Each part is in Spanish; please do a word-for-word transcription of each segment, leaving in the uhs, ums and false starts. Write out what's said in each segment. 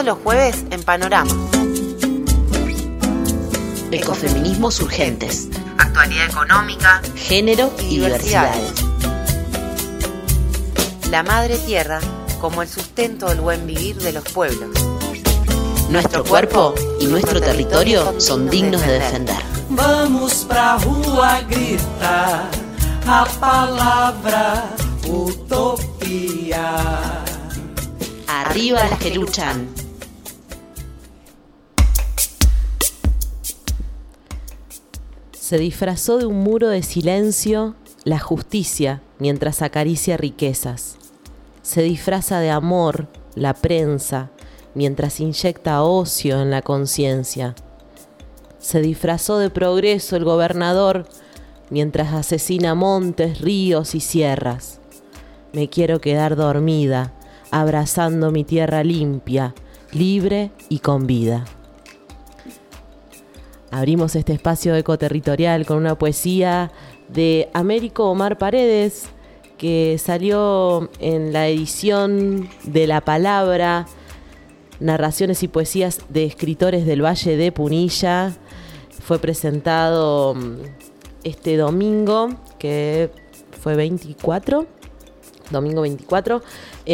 Los jueves en Panorama. Ecofeminismos urgentes. Actualidad económica. Género y diversidades. La madre tierra como el sustento del buen vivir de los pueblos. Nuestro cuerpo y nuestro territorio son dignos de defender. Vamos pra rua gritar a palabra utopía. Arriba las que luchan. Se disfrazó de un muro de silencio la justicia mientras acaricia riquezas. Se disfraza de amor la prensa mientras inyecta ocio en la conciencia. Se disfrazó de progreso el gobernador mientras asesina montes, ríos y sierras. Me quiero quedar dormida, abrazando mi tierra limpia, libre y con vida. Abrimos este espacio ecoterritorial con una poesía de Américo Omar Paredes, que salió en la edición de La Palabra, narraciones y poesías de escritores del Valle de Punilla. Fue presentado este domingo, que fue veinticuatro, domingo veinticuatro,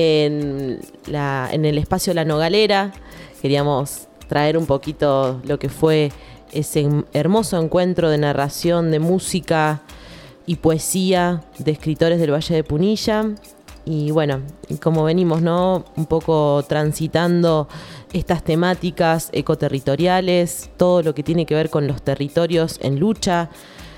en, la, en el espacio La Nogalera. Queríamos traer un poquito lo que fue ese hermoso encuentro de narración, de música y poesía de escritores del Valle de Punilla. Y bueno, como venimos, ¿no? Un poco transitando estas temáticas ecoterritoriales, todo lo que tiene que ver con los territorios en lucha,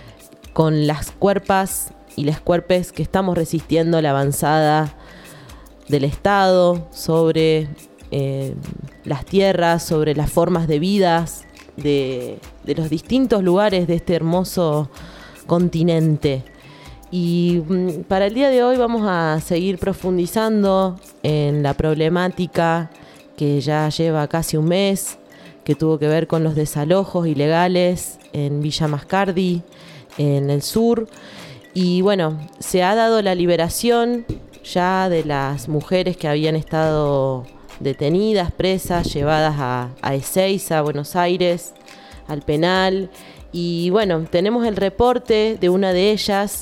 con las cuerpas y las cuerpes que estamos resistiendo la avanzada del Estado sobre eh, las tierras, sobre las formas de vidas de, de los distintos lugares de este hermoso continente. Y mm, para el día de hoy vamos a seguir profundizando en la problemática que ya lleva casi un mes, que tuvo que ver con los desalojos ilegales en Villa Mascardi, en el sur. Y bueno, se ha dado la liberación ya de las mujeres que habían estado detenidas, presas, llevadas a, a Ezeiza, a Buenos Aires, al penal. Y bueno, tenemos el reporte de una de ellas,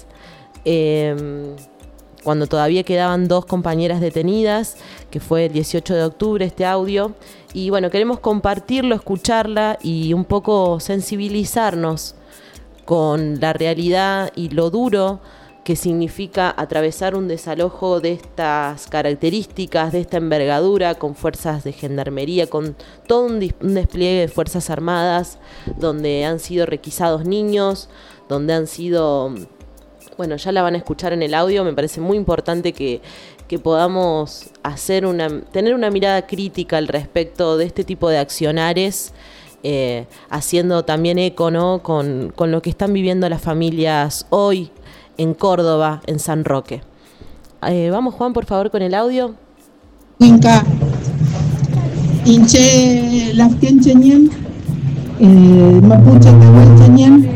eh, cuando todavía quedaban dos compañeras detenidas, que fue el dieciocho de octubre este audio. Y bueno, queremos compartirlo, escucharla y un poco sensibilizarnos con la realidad y lo duro que significa atravesar un desalojo de estas características, de esta envergadura, con fuerzas de gendarmería, con todo un, dis- un despliegue de fuerzas armadas, donde han sido requisados niños, donde han sido, bueno, ya la van a escuchar en el audio. Me parece muy importante que, que podamos hacer una, tener una mirada crítica al respecto de este tipo de accionares, eh, haciendo también eco, ¿no?, con, con lo que están viviendo las familias hoy en Córdoba, en San Roque. Eh, vamos, Juan, por favor, con el audio. Inca, Inche, Laftien Cheñen, Mapuche, Tehuel Cheñen,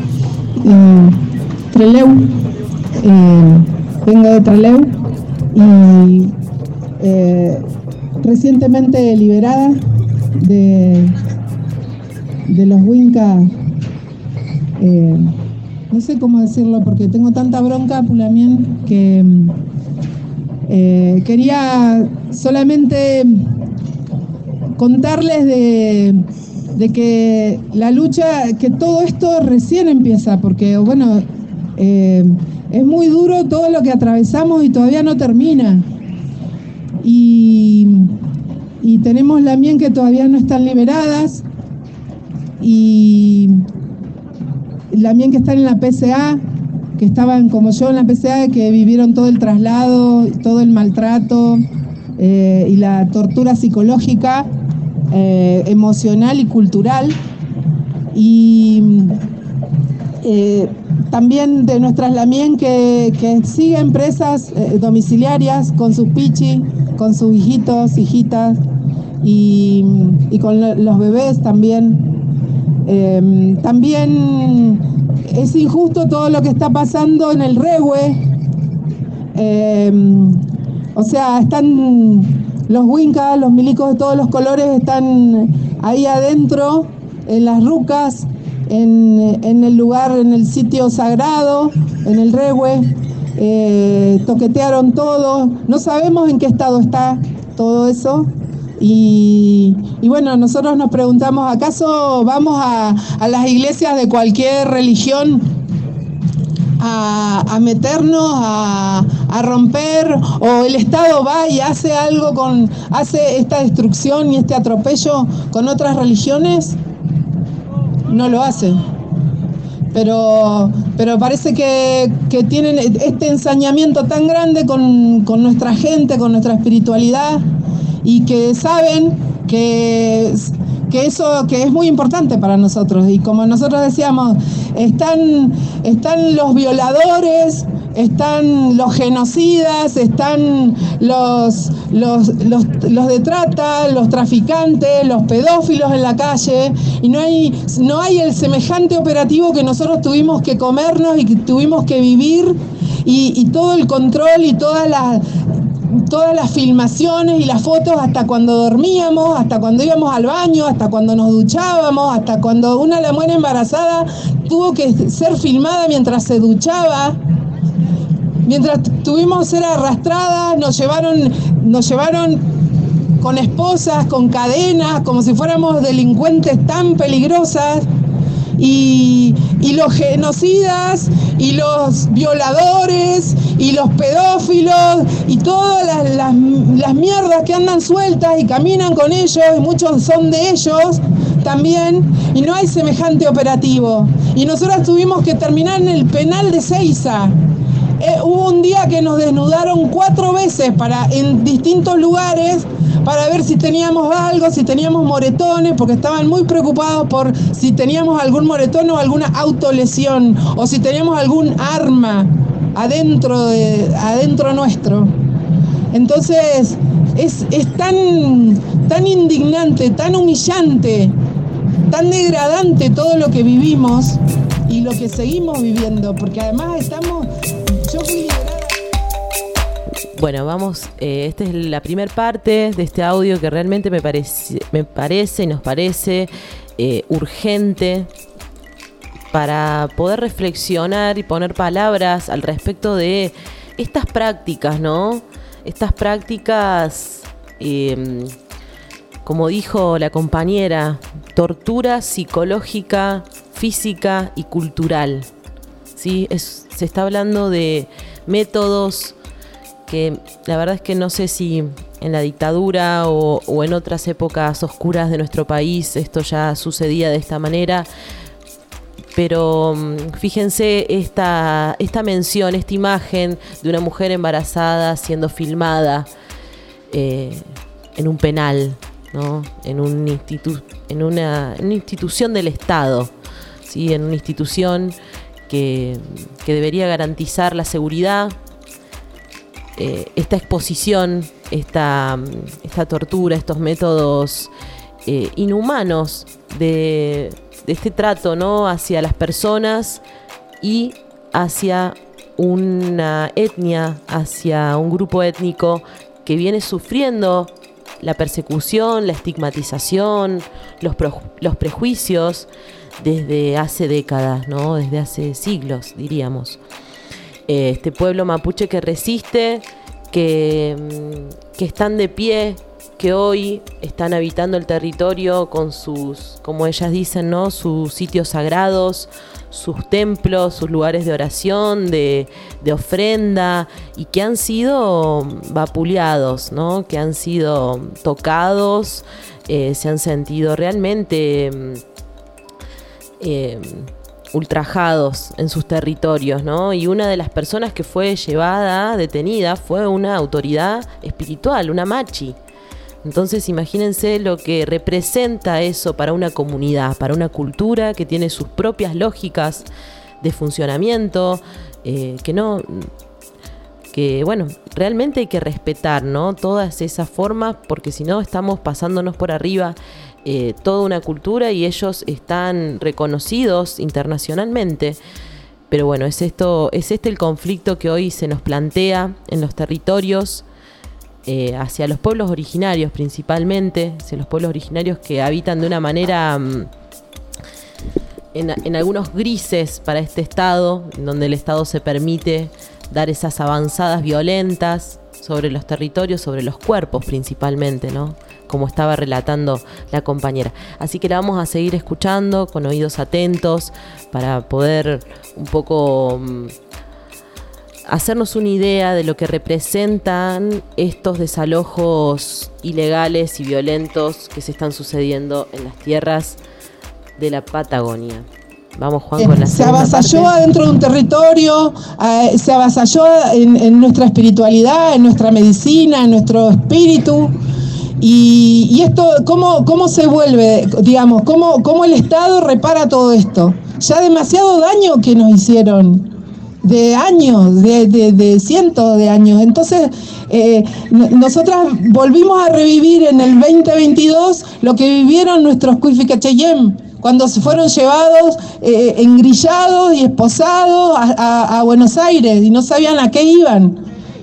Treleu, eh, vengo de Treleu y eh, recientemente liberada de, de los Huincas. Eh, no sé cómo decirlo porque tengo tanta bronca, Pulamien, que eh, quería solamente contarles de, de que la lucha, que todo esto recién empieza, porque bueno, eh, es muy duro todo lo que atravesamos y todavía no termina. Y, y tenemos la mien que todavía no están liberadas, y también que están en la P C A, que estaban como yo en la P C A, que vivieron todo el traslado, todo el maltrato eh, y la tortura psicológica, eh, emocional y cultural. Y eh, también de nuestras lamien que, que siguen presas eh, domiciliarias con sus pichi, con sus hijitos, hijitas y, y con lo, los bebés también. Eh, también es injusto todo lo que está pasando en el Rehue. Eh, o sea, están los huincas, los milicos de todos los colores están ahí adentro, en las rucas, en, en el lugar, en el sitio sagrado, en el Rehue. Eh, toquetearon todo, no sabemos en qué estado está todo eso. Y, y bueno, nosotros nos preguntamos, ¿acaso vamos a, a las iglesias de cualquier religión a, a meternos, a, a romper, o el Estado va y hace algo con, hace esta destrucción y este atropello con otras religiones? No lo hace. Pero, pero parece que, que tienen este ensañamiento tan grande con, con nuestra gente, con nuestra espiritualidad, y que saben que, que eso que es muy importante para nosotros. Y como nosotros decíamos, están, están los violadores, están los genocidas, están los, los, los, los de trata, los traficantes, los pedófilos en la calle, y no hay, no hay el semejante operativo que nosotros tuvimos que comernos y que tuvimos que vivir, y, y todo el control y todas las todas las filmaciones y las fotos, hasta cuando dormíamos, hasta cuando íbamos al baño, hasta cuando nos duchábamos, hasta cuando una la mujer embarazada tuvo que ser filmada mientras se duchaba. Mientras tuvimos que ser arrastradas, nos llevaron, nos llevaron con esposas, con cadenas, como si fuéramos delincuentes tan peligrosas. Y, y los genocidas, y los violadores, y los pedófilos, y todas las, las, las mierdas que andan sueltas y caminan con ellos, y muchos son de ellos también, y no hay semejante operativo. Y nosotros tuvimos que terminar en el penal de Seiza. Eh, hubo un día que nos desnudaron cuatro veces para, en distintos lugares, para ver si teníamos algo, si teníamos moretones, porque estaban muy preocupados por si teníamos algún moretón o alguna autolesión, o si teníamos algún arma adentro, de, adentro nuestro. Entonces, es, es tan, tan indignante, tan humillante, tan degradante todo lo que vivimos y lo que seguimos viviendo, porque además estamos... Yo fui liberada. Bueno, vamos, eh, esta es la primera parte de este audio que realmente me parece, me parece y nos parece eh, urgente para poder reflexionar y poner palabras al respecto de estas prácticas, ¿no? Estas prácticas, eh, como dijo la compañera, tortura psicológica, física y cultural, ¿sí? Es, se está hablando de métodos que la verdad es que no sé si en la dictadura o, o en otras épocas oscuras de nuestro país esto ya sucedía de esta manera, pero fíjense esta, esta mención, esta imagen de una mujer embarazada siendo filmada eh, en un penal, ¿no? En, un institu- en, una, en una institución del Estado, ¿sí? En una institución que, que debería garantizar la seguridad. Eh, esta exposición, esta, esta tortura, estos métodos eh, inhumanos de, de este trato, ¿no? Hacia las personas y hacia una etnia, hacia un grupo étnico que viene sufriendo la persecución, la estigmatización, los, pro, los prejuicios desde hace décadas, ¿no? Desde hace siglos, diríamos. Este pueblo mapuche que resiste, que, que están de pie, que hoy están habitando el territorio con sus, como ellas dicen, ¿no? Sus sitios sagrados, sus templos, sus lugares de oración, de, de ofrenda, y que han sido vapuleados, ¿no? Que han sido tocados, eh, se han sentido realmente Eh, ultrajados en sus territorios, ¿no? Y una de las personas que fue llevada, detenida, fue una autoridad espiritual, una machi. Entonces imagínense lo que representa eso para una comunidad, para una cultura que tiene sus propias lógicas de funcionamiento, eh, que no... que bueno, realmente hay que respetar, ¿no? Todas esas formas, porque si no estamos pasándonos por arriba eh, toda una cultura y ellos están reconocidos internacionalmente. Pero bueno, es esto, es este el conflicto que hoy se nos plantea en los territorios eh, hacia los pueblos originarios principalmente, hacia los pueblos originarios que habitan de una manera... Um, En, en algunos grises para este Estado, donde el Estado se permite dar esas avanzadas violentas sobre los territorios, sobre los cuerpos principalmente, ¿no? Como estaba relatando la compañera. Así que la vamos a seguir escuchando con oídos atentos para poder un poco um, hacernos una idea de lo que representan estos desalojos ilegales y violentos que se están sucediendo en las tierras de la Patagonia. Vamos, Juan, con la se segunda avasalló parte. adentro de un territorio, eh, se avasalló en, en nuestra espiritualidad, en nuestra medicina, en nuestro espíritu. Y, y esto, ¿cómo, cómo se vuelve, digamos, cómo, cómo el Estado repara todo esto? Ya demasiado daño que nos hicieron, de años, de, de, de cientos de años. Entonces, eh, nosotras volvimos a revivir en el veinte veintidós lo que vivieron nuestros Cuificacheyem, cuando se fueron llevados, eh, engrillados y esposados a, a, a Buenos Aires y no sabían a qué iban.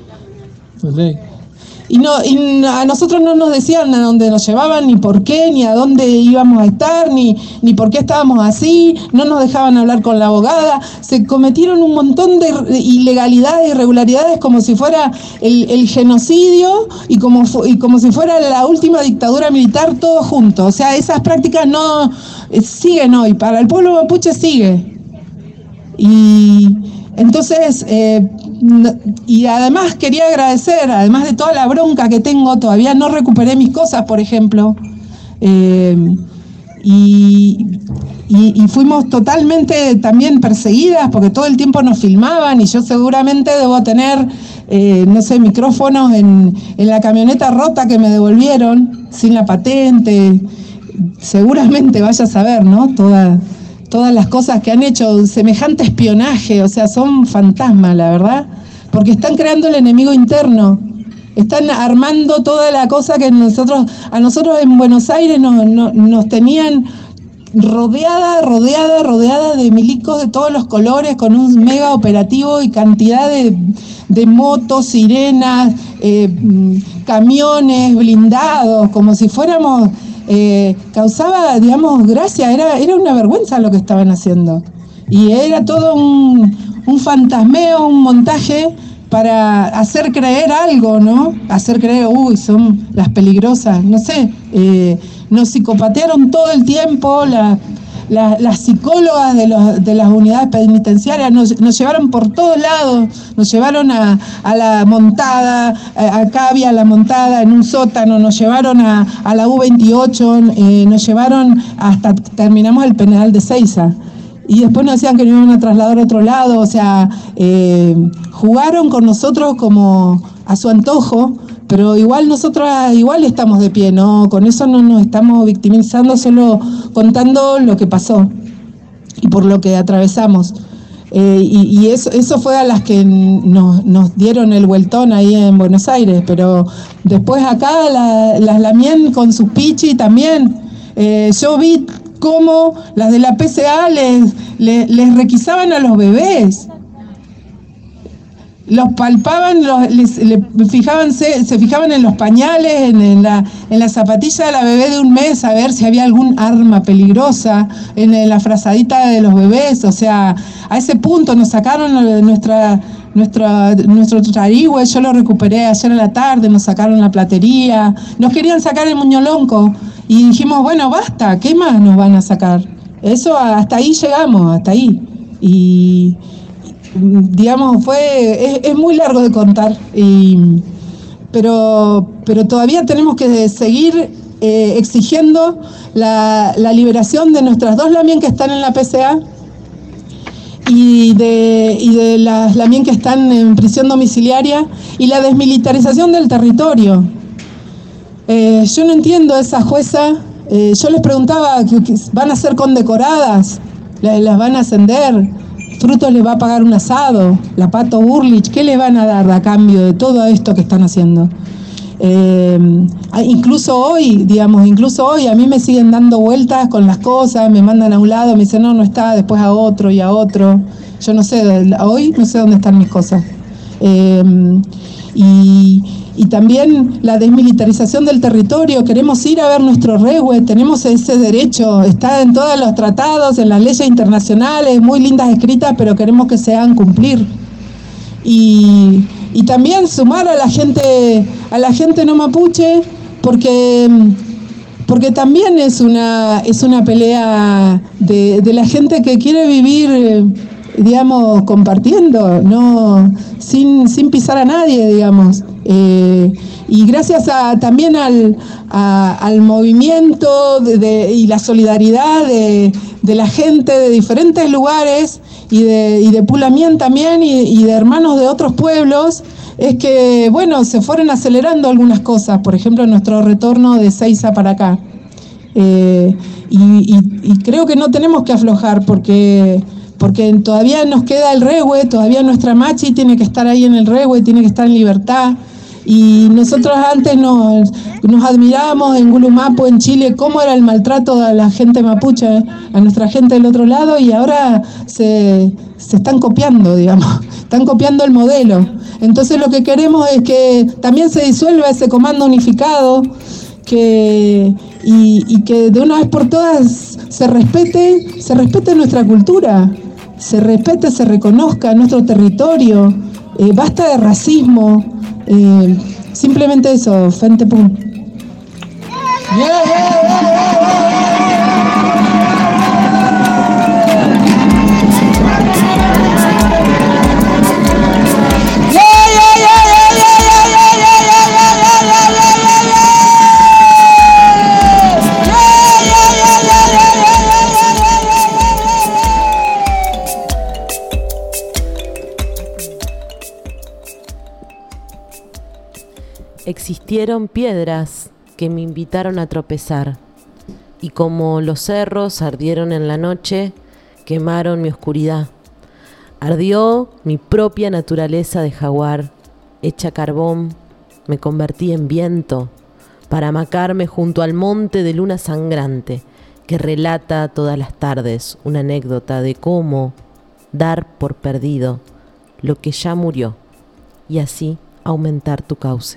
Y, no, y a nosotros no nos decían a dónde nos llevaban, ni por qué, ni a dónde íbamos a estar, ni, ni por qué estábamos así, no nos dejaban hablar con la abogada. Se cometieron un montón de ilegalidades, irregularidades, como si fuera el, el genocidio y como, y como si fuera la última dictadura militar, todo junto. O sea, esas prácticas no eh, siguen hoy, para el pueblo mapuche sigue. Y entonces... Eh, y además quería agradecer, además de toda la bronca que tengo, todavía no recuperé mis cosas, por ejemplo, eh, y, y, y fuimos totalmente también perseguidas porque todo el tiempo nos filmaban y yo seguramente debo tener, eh, no sé, micrófonos en, en la camioneta rota que me devolvieron, sin la patente, seguramente vaya a saber, ¿no? Toda... todas las cosas que han hecho, semejante espionaje, o sea, son fantasmas, la verdad, porque están creando el enemigo interno, están armando toda la cosa que nosotros, a nosotros en Buenos Aires nos, nos, nos tenían rodeada, rodeada, rodeada de milicos de todos los colores, con un mega operativo y cantidad de, de motos, sirenas, eh, camiones blindados, como si fuéramos... Eh, causaba, digamos, gracia, era, era una vergüenza lo que estaban haciendo. Y era todo un, un fantasmeo, un montaje para hacer creer algo, ¿no? Hacer creer, uy, son las peligrosas, no sé. Eh, nos psicopatearon todo el tiempo, la, la, las psicólogas de, los, de las unidades penitenciarias nos, nos llevaron por todos lados, nos llevaron a, a la montada, a, acá había la montada en un sótano, nos llevaron a, a la U veintiocho, eh, nos llevaron hasta terminamos el penal de Seiza. Y después nos decían que nos iban a trasladar a otro lado, o sea, eh, jugaron con nosotros como a su antojo, pero igual nosotras igual estamos de pie, ¿no? Con eso no nos estamos victimizando, solo contando lo que pasó y por lo que atravesamos. Eh, y y eso, eso fue a las que nos, nos dieron el vueltón ahí en Buenos Aires, pero después acá la, las Lamien con sus pichi también. Eh, yo vi cómo las de la P C A les, les, les requisaban a los bebés. Los palpaban, los, les, les fijaban, se, se fijaban en los pañales, en, en, la, en la zapatilla de la bebé de un mes, a ver si había algún arma peligrosa, en la frazadita de los bebés. O sea, a ese punto nos sacaron nuestra, nuestra, nuestro tarigüe, yo lo recuperé ayer en la tarde, nos sacaron la platería, nos querían sacar el muñolonco y dijimos, bueno, basta, ¿qué más nos van a sacar? Eso, hasta ahí llegamos, hasta ahí. Y... digamos, fue es, es muy largo de contar, y, pero, pero todavía tenemos que seguir eh, exigiendo la, la liberación de nuestras dos Lamien que están en la P C A y de, y de las Lamien que están en prisión domiciliaria y la desmilitarización del territorio. Eh, yo no entiendo a esa jueza, eh, yo les preguntaba, ¿van a ser condecoradas? ¿Las van a ascender? Frutos les va a pagar un asado, la Pato Burlich, ¿qué le van a dar a cambio de todo esto que están haciendo? Eh, incluso hoy, digamos, incluso hoy a mí me siguen dando vueltas con las cosas, me mandan a un lado, me dicen no, no está, después a otro y a otro. Yo no sé, hoy no sé dónde están mis cosas. Eh, y, y también la desmilitarización del territorio. Queremos ir a ver nuestro rehue, tenemos ese derecho, está en todos los tratados, en las leyes internacionales, muy lindas escritas, pero queremos que se hagan cumplir. Y, y también sumar a la gente, a la gente no mapuche, porque, porque también es una, es una pelea de, de la gente que quiere vivir, digamos, compartiendo, no sin, sin pisar a nadie, digamos. Eh, y gracias a, también al, a, al movimiento de, de, y la solidaridad de, de la gente de diferentes lugares y de, y de Pulamien también y, y de hermanos de otros pueblos, es que, bueno, se fueron acelerando algunas cosas, por ejemplo, nuestro retorno de Seiza para acá. Eh, y, y, y creo que no tenemos que aflojar porque... porque todavía nos queda el rehue, todavía nuestra machi tiene que estar ahí en el rehue, tiene que estar en libertad. Y nosotros antes nos, nos admirábamos en Gulumapo, en Chile, cómo era el maltrato a la gente mapuche, a nuestra gente del otro lado, y ahora se, se están copiando, digamos, están copiando el modelo. Entonces lo que queremos es que también se disuelva ese comando unificado, que, y, y que de una vez por todas se respete, se respete nuestra cultura, se respete, se reconozca nuestro territorio, eh, basta de racismo, eh, simplemente eso, Fente Pum. Yeah, yeah, yeah, Existieron piedras que me invitaron a tropezar, y como los cerros ardieron en la noche, quemaron mi oscuridad. Ardió mi propia naturaleza de jaguar, hecha carbón, me convertí en viento, para amacarme junto al monte de luna sangrante, que relata todas las tardes una anécdota de cómo dar por perdido lo que ya murió, y así aumentar tu cauce.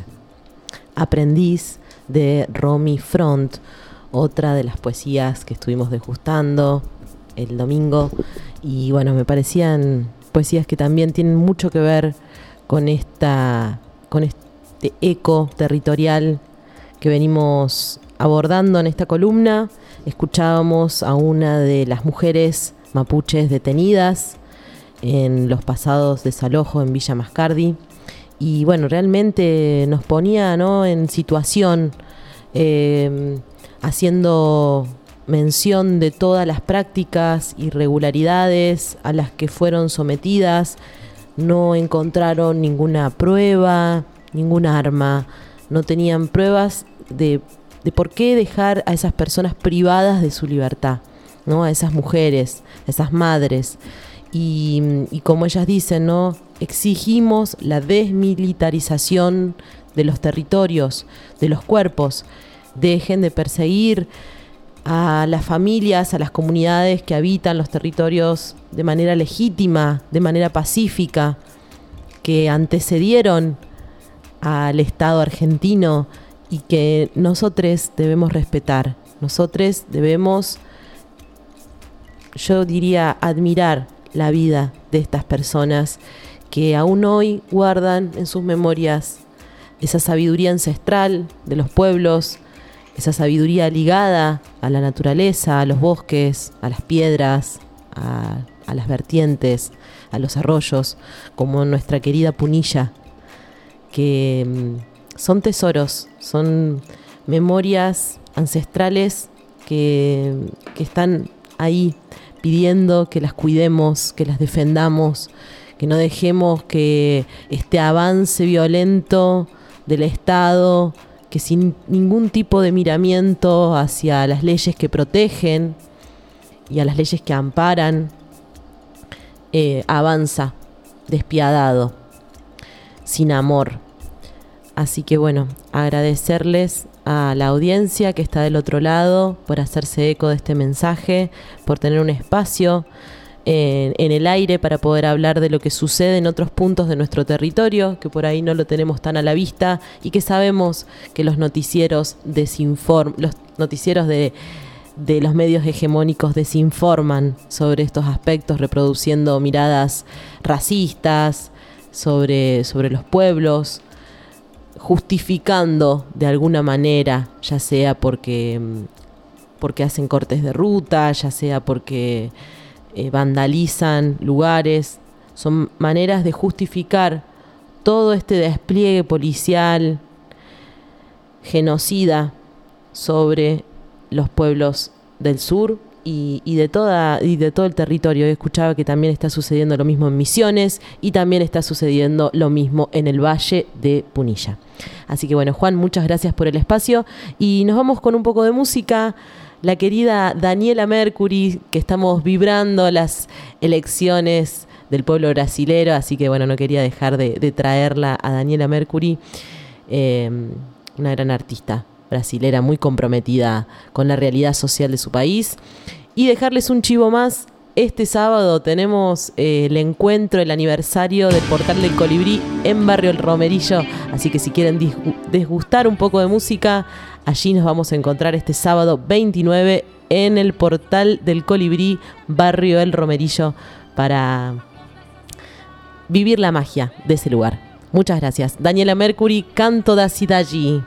Aprendiz de Romy Front, otra de las poesías que estuvimos degustando el domingo, y bueno, me parecían poesías que también tienen mucho que ver con esta, con este eco territorial que venimos abordando en esta columna. Escuchábamos a una de las mujeres mapuches detenidas en los pasados desalojos en Villa Mascardi. Y bueno, realmente nos ponía, ¿no?, en situación, eh, haciendo mención de todas las prácticas, irregularidades a las que fueron sometidas. No encontraron ninguna prueba, ninguna arma, no tenían pruebas de, de por qué dejar a esas personas privadas de su libertad, ¿no?, a esas mujeres, a esas madres. Y, y como ellas dicen, ¿no?, exigimos la desmilitarización de los territorios, de los cuerpos. Dejen de perseguir a las familias, a las comunidades que habitan los territorios de manera legítima, de manera pacífica, que antecedieron al Estado argentino y que nosotros debemos respetar. Nosotros debemos, yo diría, admirar la vida de estas personas que aún hoy guardan en sus memorias esa sabiduría ancestral de los pueblos, esa sabiduría ligada a la naturaleza, a los bosques, a las piedras, a, a las vertientes, a los arroyos, como nuestra querida Punilla, que mm, son tesoros, son memorias ancestrales que, que están ahí pidiendo que las cuidemos, que las defendamos, que no dejemos que este avance violento del Estado, que sin ningún tipo de miramiento hacia las leyes que protegen y a las leyes que amparan, eh, avanza despiadado, sin amor. Así que bueno, agradecerles a la audiencia que está del otro lado por hacerse eco de este mensaje, por tener un espacio en, en el aire para poder hablar de lo que sucede en otros puntos de nuestro territorio, que por ahí no lo tenemos tan a la vista y que sabemos que los noticieros desinform, los noticieros de, de los medios hegemónicos desinforman sobre estos aspectos, reproduciendo miradas racistas sobre, sobre los pueblos, justificando de alguna manera, ya sea porque, porque hacen cortes de ruta, ya sea porque eh, vandalizan lugares. Son maneras de justificar todo este despliegue policial genocida sobre los pueblos del sur y, y, de toda, y de todo el territorio. Escuchaba que también está sucediendo lo mismo en Misiones y también está sucediendo lo mismo en el Valle de Punilla. Así que bueno, Juan, muchas gracias por el espacio y nos vamos con un poco de música. La querida Daniela Mercury, que estamos vibrando las elecciones del pueblo brasilero, así que bueno, no quería dejar de, de traerla a Daniela Mercury, eh, una gran artista brasilera muy comprometida con la realidad social de su país. Y dejarles un chivo más. Este sábado tenemos eh, el encuentro, el aniversario del Portal del Colibrí en Barrio El Romerillo, así que si quieren disgu- desgustar un poco de música, allí nos vamos a encontrar este sábado veintinueve en el Portal del Colibrí, Barrio El Romerillo, para vivir la magia de ese lugar. Muchas gracias. Daniela Mercury, Canto da Cidade.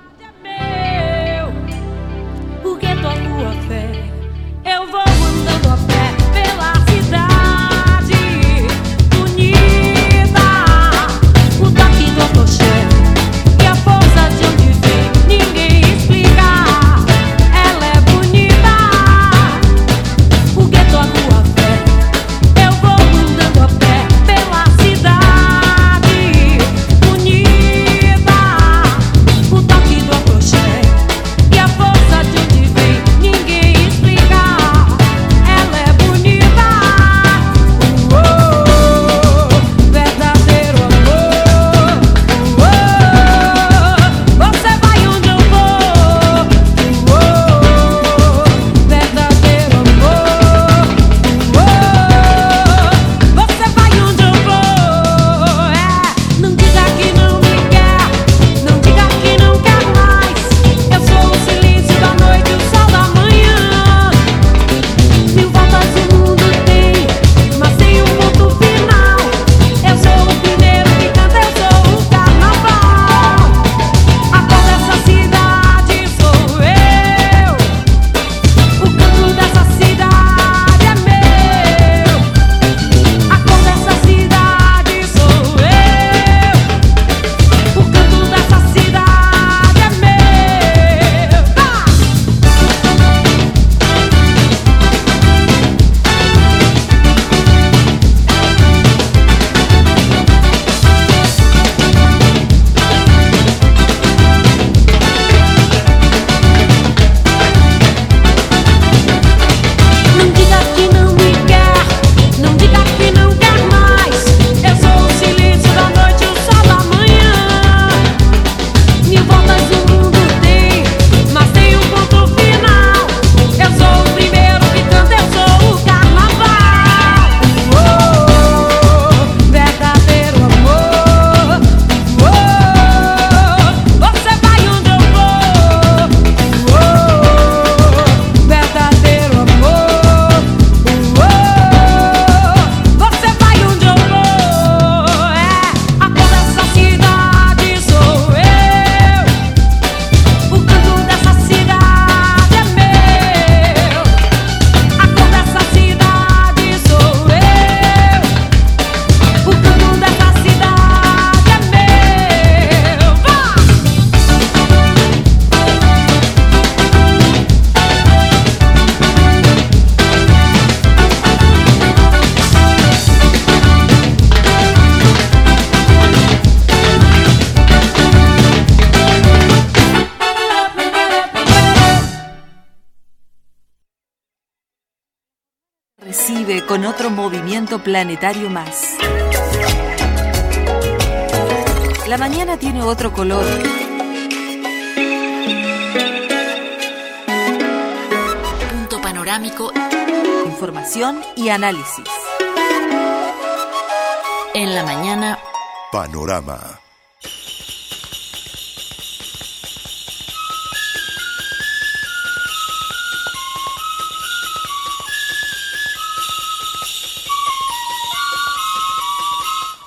Recibe con otro movimiento planetario más. La mañana tiene otro color. Punto panorámico. Información y análisis. En la mañana, Panorama.